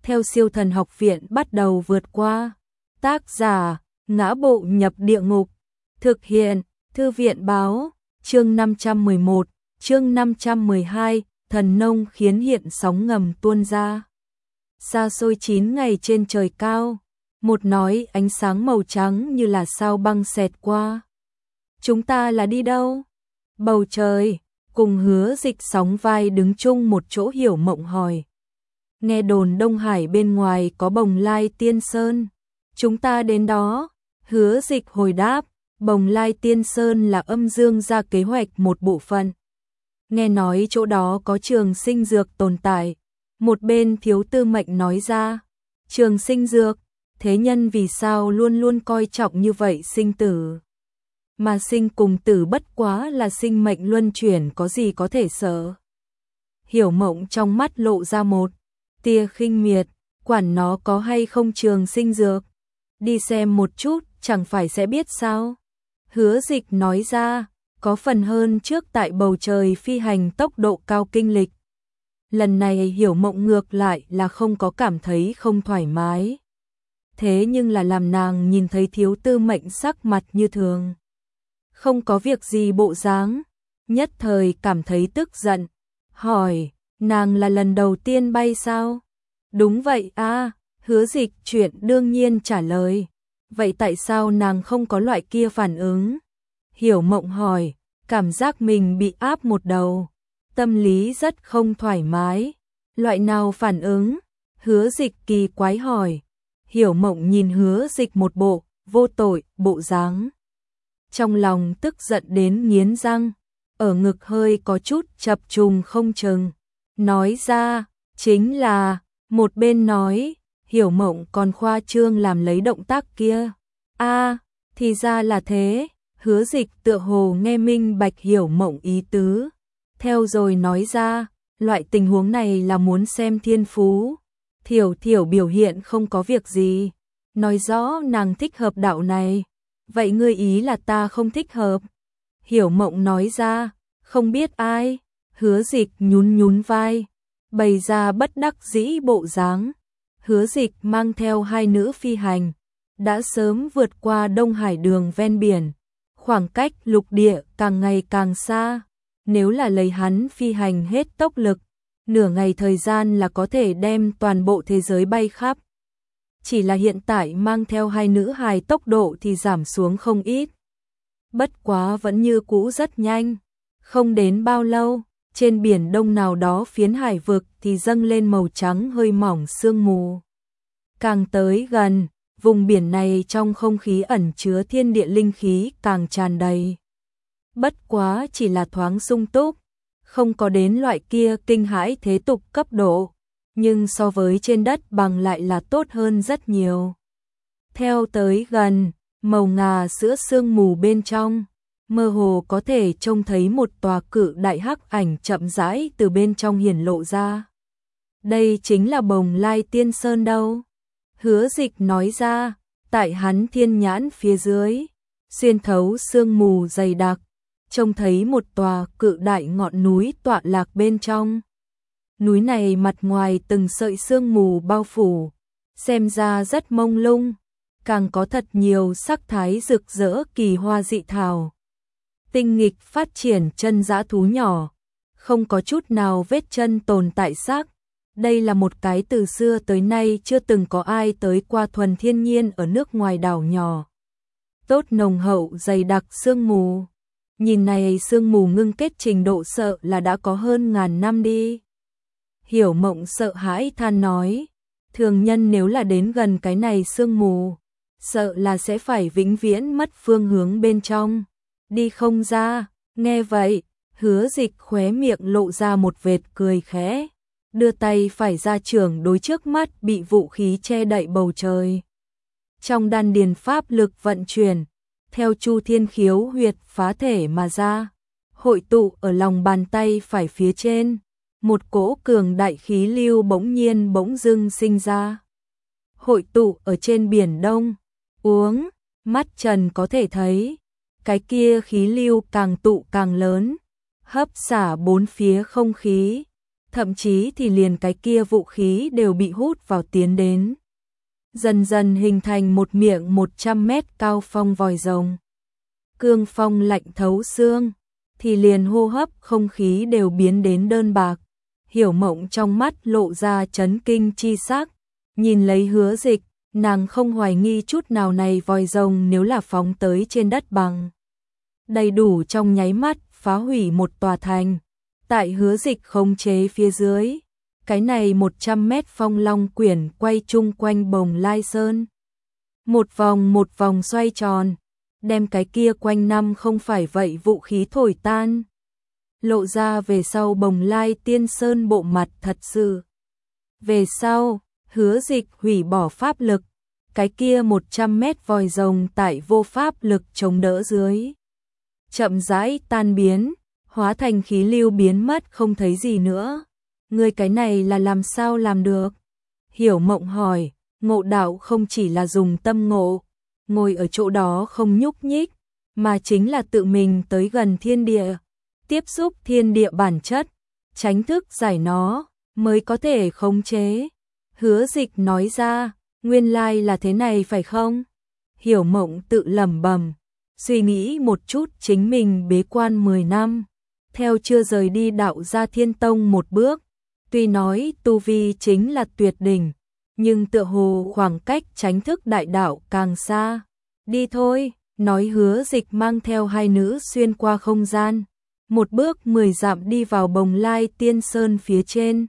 theo Siêu Thần Học Viện bắt đầu vượt qua. Tác giả: Ngã Bộ Nhập Địa Ngục. Thực hiện: Thư viện báo. Chương 511, chương 512, thần nông khiến hiện sóng ngầm tuôn ra. Xa xôi 9 ngày trên trời cao, một nói ánh sáng màu trắng như là sao băng xẹt qua. Chúng ta là đi đâu? Bầu trời, cùng Hứa Dịch sóng vai đứng chung một chỗ. Hiểu Mộng hỏi. Nghe đồn Đông Hải bên ngoài có Bồng Lai Tiên Sơn. Chúng ta đến đó. Hứa Dịch hồi đáp. Bồng Lai Tiên Sơn là Âm Dương gia kế hoạch một bộ phận. Nghe nói chỗ đó có trường sinh dược tồn tại. Một bên Thiếu Tư Mệnh nói ra. Trường sinh dược? Thế nhân vì sao luôn luôn coi trọng như vậy sinh tử? Mà sinh cùng tử bất quá là sinh mệnh luân chuyển, có gì có thể sợ? Hiểu Mộng trong mắt lộ ra một tia khinh miệt. Quản nó có hay không trường sinh dược, đi xem một chút chẳng phải sẽ biết sao? Hứa Dịch nói ra. Có phần hơn trước tại bầu trời phi hành tốc độ cao kinh lịch. Lần này Hiểu Mộng ngược lại là không có cảm thấy không thoải mái. Thế nhưng là làm nàng nhìn thấy Thiếu Tư Mệnh sắc mặt như thường, không có việc gì bộ dáng, nhất thời cảm thấy tức giận. Hỏi, nàng là lần đầu tiên bay sao? Đúng vậy a. Hứa Dịch chuyện đương nhiên trả lời. Vậy tại sao nàng không có loại kia phản ứng? Hiểu Mộng hỏi, cảm giác mình bị áp một đầu, tâm lý rất không thoải mái. Loại nào phản ứng? Hứa Dịch kỳ quái hỏi. Hiểu Mộng nhìn Hứa Dịch một bộ vô tội bộ dáng, trong lòng tức giận đến nghiến răng, ở ngực hơi có chút chập trùng không chừng. Nói ra, chính là, một bên nói, Hiểu Mộng còn khoa trương làm lấy động tác kia. A, thì ra là thế. Hứa Dịch tựa hồ nghe minh bạch Hiểu Mộng ý tứ, theo rồi nói ra, loại tình huống này là muốn xem thiên phú. Thiểu Thiểu biểu hiện không có việc gì, nói rõ nàng thích hợp đạo này. Vậy ngươi ý là ta không thích hợp? Hiểu Mộng nói ra, không biết ai. Hứa Dịch nhún nhún vai, bày ra bất đắc dĩ bộ dáng. Hứa Dịch mang theo hai nữ phi hành, đã sớm vượt qua Đông Hải đường ven biển. Khoảng cách lục địa càng ngày càng xa. Nếu là lấy hắn phi hành hết tốc lực, nửa ngày thời gian là có thể đem toàn bộ thế giới bay khắp. Chỉ là hiện tại mang theo hai nữ hài tốc độ thì giảm xuống không ít. Bất quá vẫn như cũ rất nhanh. Không đến bao lâu, trên biển đông nào đó phiến hải vực thì dâng lên màu trắng hơi mỏng sương mù. Càng tới gần, vùng biển này trong không khí ẩn chứa thiên địa linh khí càng tràn đầy. Bất quá chỉ là thoáng sung túc, không có đến loại kia kinh hãi thế tục cấp độ, nhưng so với trên đất bằng lại là tốt hơn rất nhiều. Theo tới gần, màu ngà sữa sương mù bên trong, mơ hồ có thể trông thấy một tòa cự đại hắc ảnh chậm rãi từ bên trong hiển lộ ra. Đây chính là Bồng Lai Tiên Sơn đâu? Hứa Dịch nói ra, tại hắn thiên nhãn phía dưới, xuyên thấu sương mù dày đặc, trông thấy một tòa cự đại ngọn núi tọa lạc bên trong. Núi này mặt ngoài từng sợi sương mù bao phủ, xem ra rất mông lung, càng có thật nhiều sắc thái rực rỡ kỳ hoa dị thảo. Tinh nghịch phát triển chân dã thú nhỏ, không có chút nào vết chân tồn tại xác. Đây là một cái từ xưa tới nay chưa từng có ai tới qua thuần thiên nhiên ở nước ngoài đảo nhỏ. Tốt nồng hậu dày đặc sương mù. Nhìn này sương mù ngưng kết trình độ sợ là đã có hơn ngàn năm đi. Hiểu Mộng sợ hãi than nói, thường nhân nếu là đến gần cái này sương mù, sợ là sẽ phải vĩnh viễn mất phương hướng bên trong, đi không ra. Nghe vậy, Hứa Dịch khóe miệng lộ ra một vệt cười khẽ, đưa tay phải ra trưởng đối trước mắt bị vũ khí che đậy bầu trời. Trong đan điền pháp lực vận chuyển, theo Chu Thiên Khiếu huyệt phá thể mà ra, hội tụ ở lòng bàn tay phải phía trên. Một cỗ cường đại khí lưu bỗng dưng sinh ra, hội tụ ở trên biển đông. Uống, mắt Trần có thể thấy, cái kia khí lưu càng tụ càng lớn, hấp xả bốn phía không khí, thậm chí thì liền cái kia vũ khí đều bị hút vào tiến đến. Dần dần hình thành một miệng 100 mét cao phong vòi rồng. Cương phong lạnh thấu xương, thì liền hô hấp không khí đều biến đến đơn bạc. Hiểu Mộng trong mắt lộ ra chấn kinh chi sắc, nhìn lấy Hứa Dịch, nàng không hoài nghi chút nào này vòi rồng nếu là phóng tới trên đất bằng. Đầy đủ trong nháy mắt phá hủy một tòa thành. Tại Hứa Dịch khống chế phía dưới, cái này 100 mét phong long quyển quay chung quanh Bồng Lai Sơn. Một vòng xoay tròn, đem cái kia quanh năm không phải vậy vũ khí thổi tan. Lộ ra về sau Bồng Lai Tiên Sơn bộ mặt thật sự. Về sau, Hứa Dịch hủy bỏ pháp lực, cái kia 100 mét vòi rồng tại vô pháp lực chống đỡ dưới. Chậm rãi tan biến, hóa thành khí lưu biến mất không thấy gì nữa. Người cái này là làm sao làm được? Hiểu Mộng hỏi, ngộ đạo không chỉ là dùng tâm ngộ, ngồi ở chỗ đó không nhúc nhích, mà chính là tự mình tới gần thiên địa, tiếp xúc thiên địa bản chất, tránh thức giải nó, mới có thể khống chế. Hứa Dịch nói ra, nguyên lai là thế này phải không? Hiểu Mộng tự lẩm bẩm, suy nghĩ một chút chính mình bế quan 10 năm, theo chưa rời đi Đạo Gia Thiên Tông một bước, tuy nói tu vi chính là tuyệt đỉnh, nhưng tựa hồ khoảng cách tránh thức đại đạo càng xa. Đi thôi, nói Hứa Dịch mang theo hai nữ xuyên qua không gian, một bước 10 dặm đi vào Bồng Lai Tiên Sơn phía trên.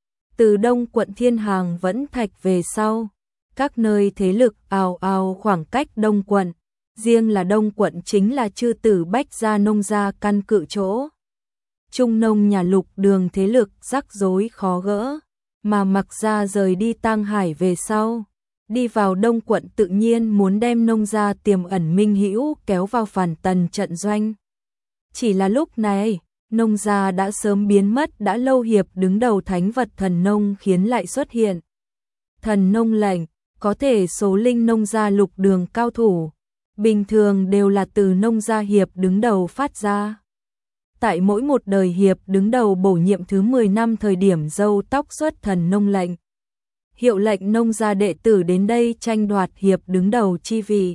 Từ Đông quận Thiên Hàng vẫn thạch về sau, các nơi thế lực ào ào khoảng cách Đông quận, riêng là Đông quận chính là chư tử Bách gia nông gia căn cự chỗ. Trung nông nhà Lục Đường thế lực rắc rối khó gỡ, mà Mặc gia rời đi Tang Hải về sau, đi vào Đông quận tự nhiên muốn đem nông gia tiềm ẩn minh hữu kéo vào phản tần trận doanh. Chỉ là lúc này, nông gia đã sớm biến mất đã lâu hiệp đứng đầu thánh vật thần nông khiến lại xuất hiện. Thần nông lệnh, có thể số linh nông gia Lục Đường cao thủ, bình thường đều là từ nông gia hiệp đứng đầu phát ra. Tại mỗi một đời hiệp đứng đầu bổ nhiệm thứ 10 năm thời điểm râu tóc xuất thần nông lệnh. Hiệu lệnh nông gia đệ tử đến đây tranh đoạt hiệp đứng đầu chi vị.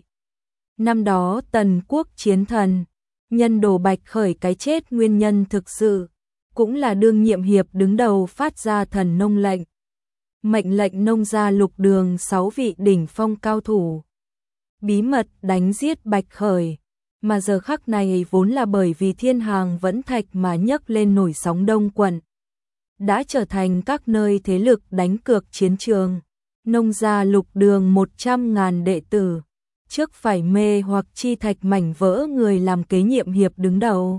Năm đó Tần quốc chiến thần, nhân Đồ Bạch khởi cái chết nguyên nhân thực sự, cũng là đương nhiệm hiệp đứng đầu phát ra thần nông lệnh. Mệnh lệnh nông gia Lục Đường 6 vị đỉnh phong cao thủ bí mật đánh giết Bạch khởi, mà giờ khắc này vốn là bởi vì Thiên Hàng vẫn thạch mà nhấc lên nổi sóng Đông quận, đã trở thành các nơi thế lực đánh cược chiến trường. Nông gia Lục Đường 100.000 đệ tử, trước phải mê hoặc chi thạch mảnh vỡ người làm kế nhiệm hiệp đứng đầu.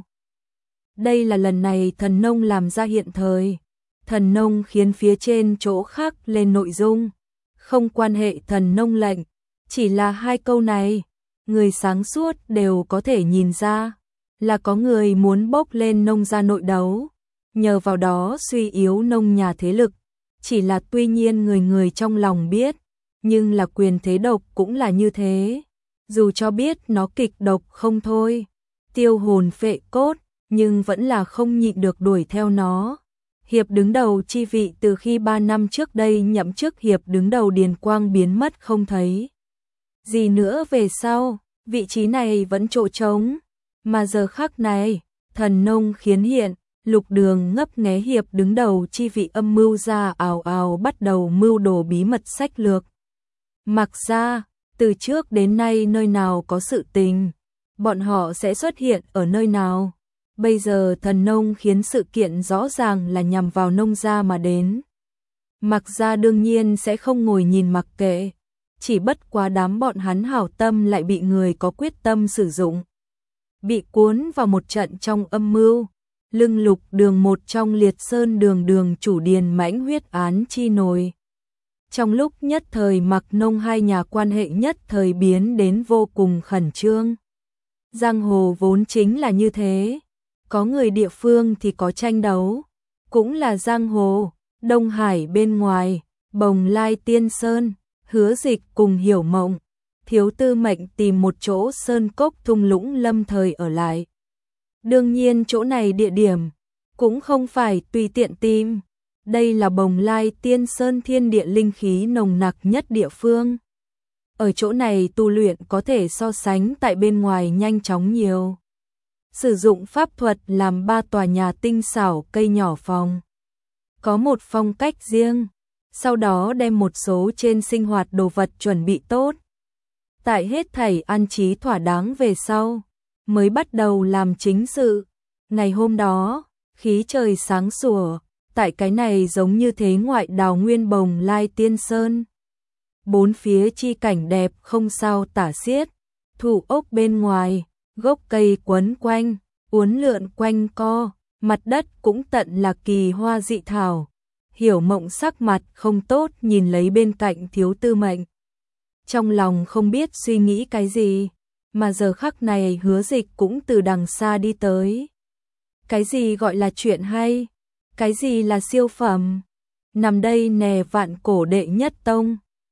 Đây là lần này thần nông làm ra hiện thời. Thần nông khiến phía trên chỗ khác lên nội dung, không quan hệ thần nông lệnh, chỉ là hai câu này, người sáng suốt đều có thể nhìn ra, là có người muốn bốc lên nông gia nội đấu, nhờ vào đó suy yếu nông nhà thế lực. Chỉ là tuy nhiên người người trong lòng biết, nhưng là quyền thế độc cũng là như thế, dù cho biết nó kịch độc không thôi, tiêu hồn phệ cốt, nhưng vẫn là không nhịn được đuổi theo nó. Hiệp đứng đầu chi vị từ khi 3 năm trước đây nhậm chức hiệp đứng đầu Điền Quang biến mất không thấy gì nữa về sau, vị trí này vẫn chỗ trống, mà giờ khắc này, thần nông khiến hiện, Lục Đường ngấp nghé hiệp đứng đầu chi vị âm mưu ra ào ào bắt đầu mưu đồ bí mật sách lược. Mặc ra, từ trước đến nay nơi nào có sự tình, bọn họ sẽ xuất hiện ở nơi nào. Bây giờ thần nông khiến sự kiện rõ ràng là nhằm vào nông gia mà đến. Mặc ra đương nhiên sẽ không ngồi nhìn mặc kệ, chỉ bất quá đám bọn hắn hảo tâm lại bị người có quyết tâm sử dụng. Bị cuốn vào một trận trong âm mưu, lưng Lục Đường một trong Liệt Sơn đường chủ Điền mãnh huyết án chi nổi. Trong lúc nhất thời Mặc Nông hai nhà quan hệ nhất thời biến đến vô cùng khẩn trương. Giang hồ vốn chính là như thế. Có người địa phương thì có tranh đấu, cũng là giang hồ. Đông Hải bên ngoài, Bồng Lai Tiên Sơn, Hứa Dịch cùng Hiểu Mộng, Thiếu Tư mệnh tìm một chỗ sơn cốc thung lũng lâm thời ở lại. Đương nhiên chỗ này địa điểm cũng không phải tùy tiện tìm, Đây là Bồng Lai Tiên Sơn thiên địa linh khí nồng nặc nhất địa phương. Ở chỗ này tu luyện có thể so sánh tại bên ngoài nhanh chóng nhiều. Sử dụng pháp thuật làm 3 tòa nhà tinh xảo cây nhỏ phòng. Có một phong cách riêng, sau đó đem một số trên sinh hoạt đồ vật chuẩn bị tốt. Tại hết thảy an trí thỏa đáng về sau, mới bắt đầu làm chính sự. Ngày hôm đó, khí trời sáng sủa, tại cái này giống như thế ngoại đào nguyên Bồng Lai Tiên Sơn. Bốn phía chi cảnh đẹp không sao tả xiết, thủ ốc bên ngoài, gốc cây quấn quanh, uốn lượn quanh co, mặt đất cũng tận là kỳ hoa dị thảo. Hiểu Mộng sắc mặt không tốt nhìn lấy bên cạnh Thiếu Tư Mệnh. Trong lòng không biết suy nghĩ cái gì, mà giờ khắc này Hứa Dịch cũng từ đằng xa đi tới. Cái gì gọi là chuyện hay? Cái gì là siêu phẩm? Nằm đây nè Vạn Cổ đệ nhất tông,